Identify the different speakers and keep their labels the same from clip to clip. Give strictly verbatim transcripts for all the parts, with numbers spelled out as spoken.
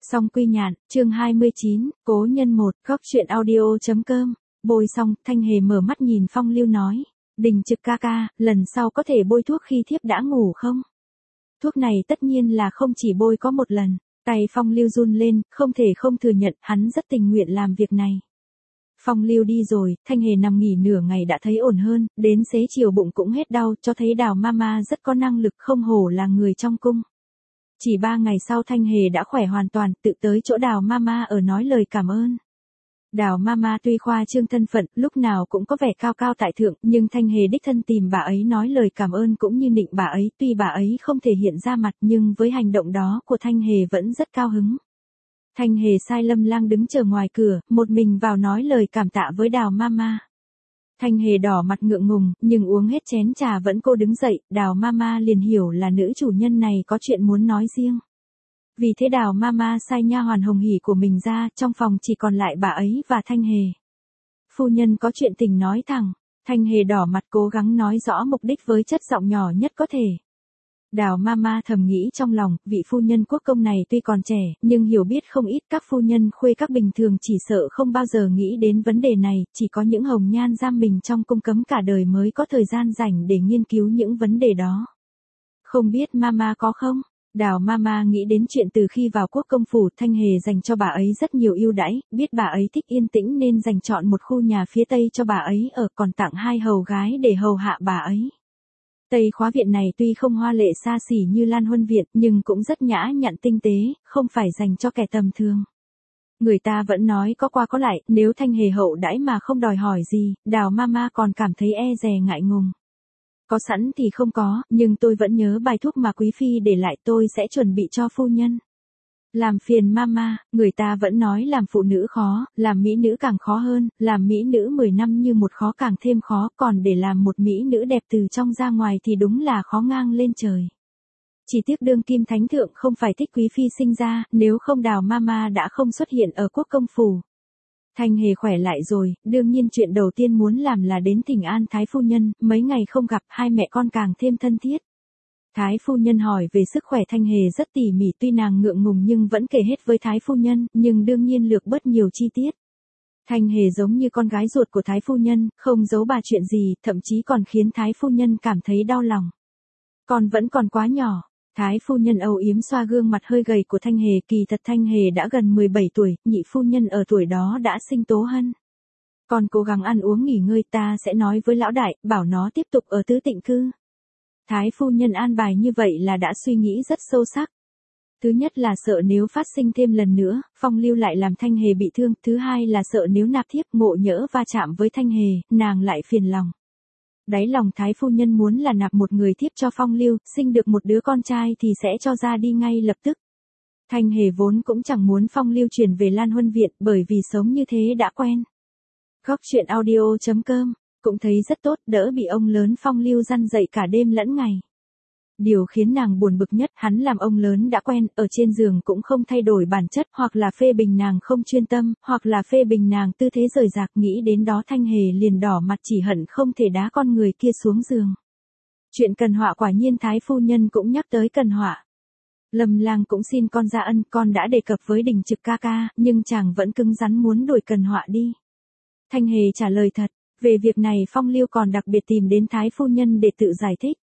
Speaker 1: Song Quy Nhạn, chương hai mươi chín, Cố nhân một, góc truyện audio.com. Bôi xong, Thanh Hề mở mắt nhìn Phong Lưu nói. Đình Trực ca ca, lần sau có thể bôi thuốc khi thiếp đã ngủ không? Thuốc này tất nhiên là không chỉ bôi có một lần. Tay Phong Lưu run lên, không thể không thừa nhận, hắn rất tình nguyện làm việc này. Phong Lưu đi rồi, Thanh Hề nằm nghỉ nửa ngày đã thấy ổn hơn, đến xế chiều bụng cũng hết đau, cho thấy Đào Mama rất có năng lực, không hổ là người trong cung. Chỉ ba ngày sau Thanh Hề đã khỏe hoàn toàn, tự tới chỗ Đào Mama ở nói lời cảm ơn. Đào Mama tuy khoa trương thân phận, lúc nào cũng có vẻ cao cao tại thượng, nhưng Thanh Hề đích thân tìm bà ấy nói lời cảm ơn cũng như nịnh bà ấy, tuy bà ấy không thể hiện ra mặt nhưng với hành động đó của Thanh Hề vẫn rất cao hứng. Thanh Hề sai Lâm Lang đứng chờ ngoài cửa, một mình vào nói lời cảm tạ với Đào Mama. Thanh Hề đỏ mặt ngượng ngùng, nhưng uống hết chén trà vẫn cô đứng dậy, Đào Mama liền hiểu là nữ chủ nhân này có chuyện muốn nói riêng. Vì thế Đào Mama sai nha hoàn Hồng Hỉ của mình ra, trong phòng chỉ còn lại bà ấy và Thanh Hề. Phu nhân có chuyện tình nói thẳng, Thanh Hề đỏ mặt cố gắng nói rõ mục đích với chất giọng nhỏ nhất có thể. Đào Mama thầm nghĩ trong lòng, vị phu nhân quốc công này tuy còn trẻ, nhưng hiểu biết không ít, các phu nhân khuê các bình thường chỉ sợ không bao giờ nghĩ đến vấn đề này, chỉ có những hồng nhan giam mình trong cung cấm cả đời mới có thời gian rảnh để nghiên cứu những vấn đề đó. Không biết Mama có không? Đào Mama nghĩ đến chuyện từ khi vào quốc công phủ, Thanh Hề dành cho bà ấy rất nhiều ưu đãi, biết bà ấy thích yên tĩnh nên dành chọn một khu nhà phía tây cho bà ấy ở, còn tặng hai hầu gái để hầu hạ bà ấy. Tây Khóa viện này tuy không hoa lệ xa xỉ như Lan Huân viện, nhưng cũng rất nhã nhặn tinh tế, không phải dành cho kẻ tầm thường. Người ta vẫn nói có qua có lại, nếu Thanh Hề hậu đãi mà không đòi hỏi gì, Đào Mama còn cảm thấy e dè ngại ngùng. Có sẵn thì không có, nhưng tôi vẫn nhớ bài thuốc mà quý phi để lại, tôi sẽ chuẩn bị cho phu nhân. Làm phiền Mama, người ta vẫn nói làm phụ nữ khó, làm mỹ nữ càng khó hơn, làm mỹ nữ mười năm như một khó càng thêm khó, còn để làm một mỹ nữ đẹp từ trong ra ngoài thì đúng là khó ngang lên trời. Chỉ tiếc đương kim thánh thượng không phải thích quý phi sinh ra, nếu không Đào Mama đã không xuất hiện ở quốc công phủ. Thanh Hề khỏe lại rồi, đương nhiên chuyện đầu tiên muốn làm là đến thỉnh an Thái phu nhân, mấy ngày không gặp, hai mẹ con càng thêm thân thiết. Thái phu nhân hỏi về sức khỏe Thanh Hề rất tỉ mỉ, tuy nàng ngượng ngùng nhưng vẫn kể hết với Thái phu nhân, nhưng đương nhiên lược bớt nhiều chi tiết. Thanh Hề giống như con gái ruột của Thái phu nhân, không giấu bà chuyện gì, thậm chí còn khiến Thái phu nhân cảm thấy đau lòng. Con vẫn còn quá nhỏ. Thái phu nhân âu yếm xoa gương mặt hơi gầy của Thanh Hề, kỳ thật Thanh Hề đã gần mười bảy tuổi, nhị phu nhân ở tuổi đó đã sinh Tố Hân. Con cố gắng ăn uống nghỉ ngơi, ta sẽ nói với lão đại, bảo nó tiếp tục ở tứ tịnh cư. Thái phu nhân an bài như vậy là đã suy nghĩ rất sâu sắc. Thứ nhất là sợ nếu phát sinh thêm lần nữa, Phong Lưu lại làm Thanh Hề bị thương, thứ hai là sợ nếu nạp thiếp ngộ nhỡ va chạm với Thanh Hề, nàng lại phiền lòng. Đáy lòng Thái phu nhân muốn là nạp một người thiếp cho Phong Lưu, sinh được một đứa con trai thì sẽ cho ra đi ngay lập tức. Thanh Hề vốn cũng chẳng muốn Phong Lưu chuyển về Lan Huân viện, bởi vì sống như thế đã quen. Góc truyện audio.com, cũng thấy rất tốt, đỡ bị ông lớn Phong Lưu răn dậy cả đêm lẫn ngày. Điều khiến nàng buồn bực nhất, hắn làm ông lớn đã quen, ở trên giường cũng không thay đổi bản chất, hoặc là phê bình nàng không chuyên tâm, hoặc là phê bình nàng tư thế rời rạc, nghĩ đến đó Thanh Hề liền đỏ mặt, chỉ hận không thể đá con người kia xuống giường. Chuyện Cần Họa quả nhiên Thái phu nhân cũng nhắc tới Cần Họa. Lâm Lang cũng xin con ra ân, con đã đề cập với Đình Trực ca ca, nhưng chàng vẫn cứng rắn muốn đuổi Cần Họa đi. Thanh Hề trả lời thật, về việc này Phong Lưu còn đặc biệt tìm đến Thái phu nhân để tự giải thích.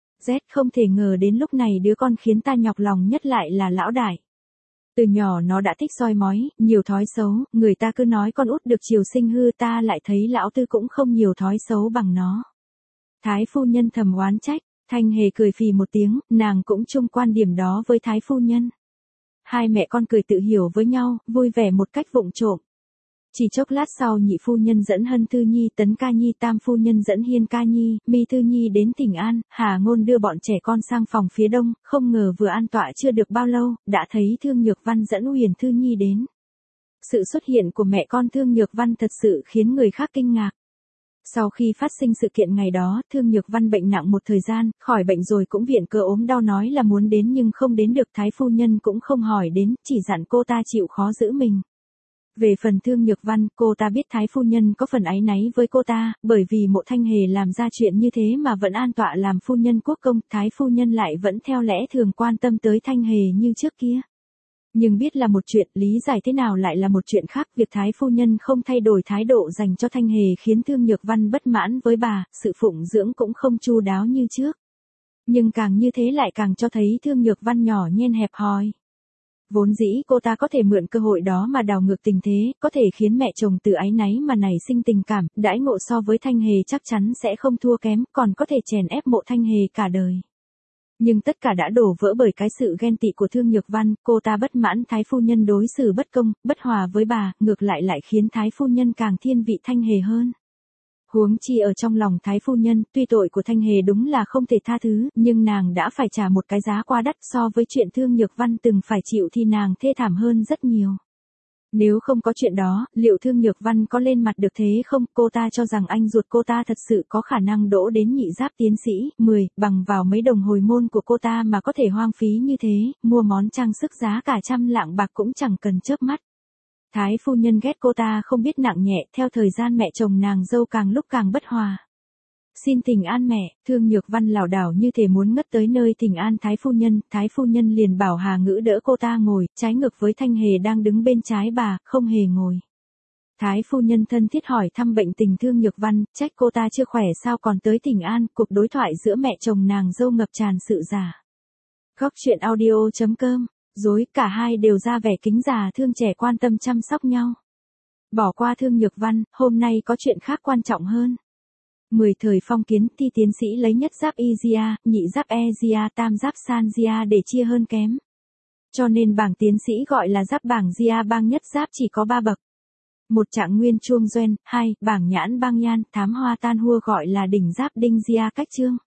Speaker 1: Z không thể ngờ đến lúc này đứa con khiến ta nhọc lòng nhất lại là lão đại. Từ nhỏ nó đã thích soi mói, nhiều thói xấu, người ta cứ nói con út được chiều sinh hư, ta lại thấy lão tư cũng không nhiều thói xấu bằng nó. Thái phu nhân thầm oán trách, Thanh Hề cười phì một tiếng, nàng cũng chung quan điểm đó với Thái phu nhân. Hai mẹ con cười tự hiểu với nhau, vui vẻ một cách vụng trộm. Chỉ chốc lát sau nhị phu nhân dẫn Hân Thư Nhi, Tấn Ca Nhi, tam phu nhân dẫn Hiên Ca Nhi, Mi Thư Nhi đến thỉnh an, Hà Ngôn đưa bọn trẻ con sang phòng phía đông, không ngờ vừa an tọa chưa được bao lâu, đã thấy Thương Nhược Văn dẫn Huyền Thư Nhi đến. Sự xuất hiện của mẹ con Thương Nhược Văn thật sự khiến người khác kinh ngạc. Sau khi phát sinh sự kiện ngày đó, Thương Nhược Văn bệnh nặng một thời gian, khỏi bệnh rồi cũng viện cớ ốm đau nói là muốn đến nhưng không đến được, Thái phu nhân cũng không hỏi đến, chỉ dặn cô ta chịu khó giữ mình. Về phần Thương Nhược Văn, cô ta biết Thái phu nhân có phần áy náy với cô ta, bởi vì Mộ Thanh Hề làm ra chuyện như thế mà vẫn an tọa làm phu nhân quốc công, Thái phu nhân lại vẫn theo lẽ thường quan tâm tới Thanh Hề như trước kia. Nhưng biết là một chuyện, lý giải thế nào lại là một chuyện khác. Việc Thái phu nhân không thay đổi thái độ dành cho Thanh Hề khiến Thương Nhược Văn bất mãn với bà, sự phụng dưỡng cũng không chu đáo như trước. Nhưng càng như thế lại càng cho thấy Thương Nhược Văn nhỏ nhen hẹp hòi. Vốn dĩ cô ta có thể mượn cơ hội đó mà đảo ngược tình thế, có thể khiến mẹ chồng từ áy náy mà nảy sinh tình cảm, đãi ngộ so với Thanh Hề chắc chắn sẽ không thua kém, còn có thể chèn ép mộ Thanh Hề cả đời. Nhưng tất cả đã đổ vỡ bởi cái sự ghen tị của Thương Nhược Văn, cô ta bất mãn Thái phu nhân đối xử bất công, bất hòa với bà, ngược lại lại khiến Thái phu nhân càng thiên vị Thanh Hề hơn. Huống chi ở trong lòng Thái phu nhân, tuy tội của Thanh Hề đúng là không thể tha thứ, nhưng nàng đã phải trả một cái giá quá đắt, so với chuyện Thương Nhược Văn từng phải chịu thì nàng thê thảm hơn rất nhiều. Nếu không có chuyện đó, liệu Thương Nhược Văn có lên mặt được thế không? Cô ta cho rằng anh ruột cô ta thật sự có khả năng đỗ đến nhị giáp tiến sĩ, mười, bằng vào mấy đồng hồi môn của cô ta mà có thể hoang phí như thế, mua món trang sức giá cả trăm lạng bạc cũng chẳng cần chớp mắt. Thái phu nhân ghét cô ta không biết nặng nhẹ, theo thời gian mẹ chồng nàng dâu càng lúc càng bất hòa. Xin thỉnh an mẹ, Thương Nhược Văn lảo đảo như thể muốn ngất tới nơi thỉnh an Thái phu nhân, Thái phu nhân liền bảo Hà Ngữ đỡ cô ta ngồi, trái ngược với Thanh Hề đang đứng bên trái bà, không hề ngồi. Thái phu nhân thân thiết hỏi thăm bệnh tình Thương Nhược Văn, trách cô ta chưa khỏe sao còn tới thỉnh an, cuộc đối thoại giữa mẹ chồng nàng dâu ngập tràn sự giả. Góc truyện audio chấm com, dối cả hai đều ra vẻ kính già thương trẻ quan tâm chăm sóc nhau. Bỏ qua Thương Nhược Văn, hôm nay có chuyện khác quan trọng hơn. Mười thời phong kiến, thi tiến sĩ lấy nhất giáp y gia, nhị giáp e gia, tam giáp san gia để chia hơn kém. Cho nên bảng tiến sĩ gọi là giáp bảng gia bang nhất giáp chỉ có ba bậc. Một trạng nguyên chuông doen, hai, bảng nhãn bang nhan, thám hoa tan hua gọi là đỉnh giáp đinh gia cách chương.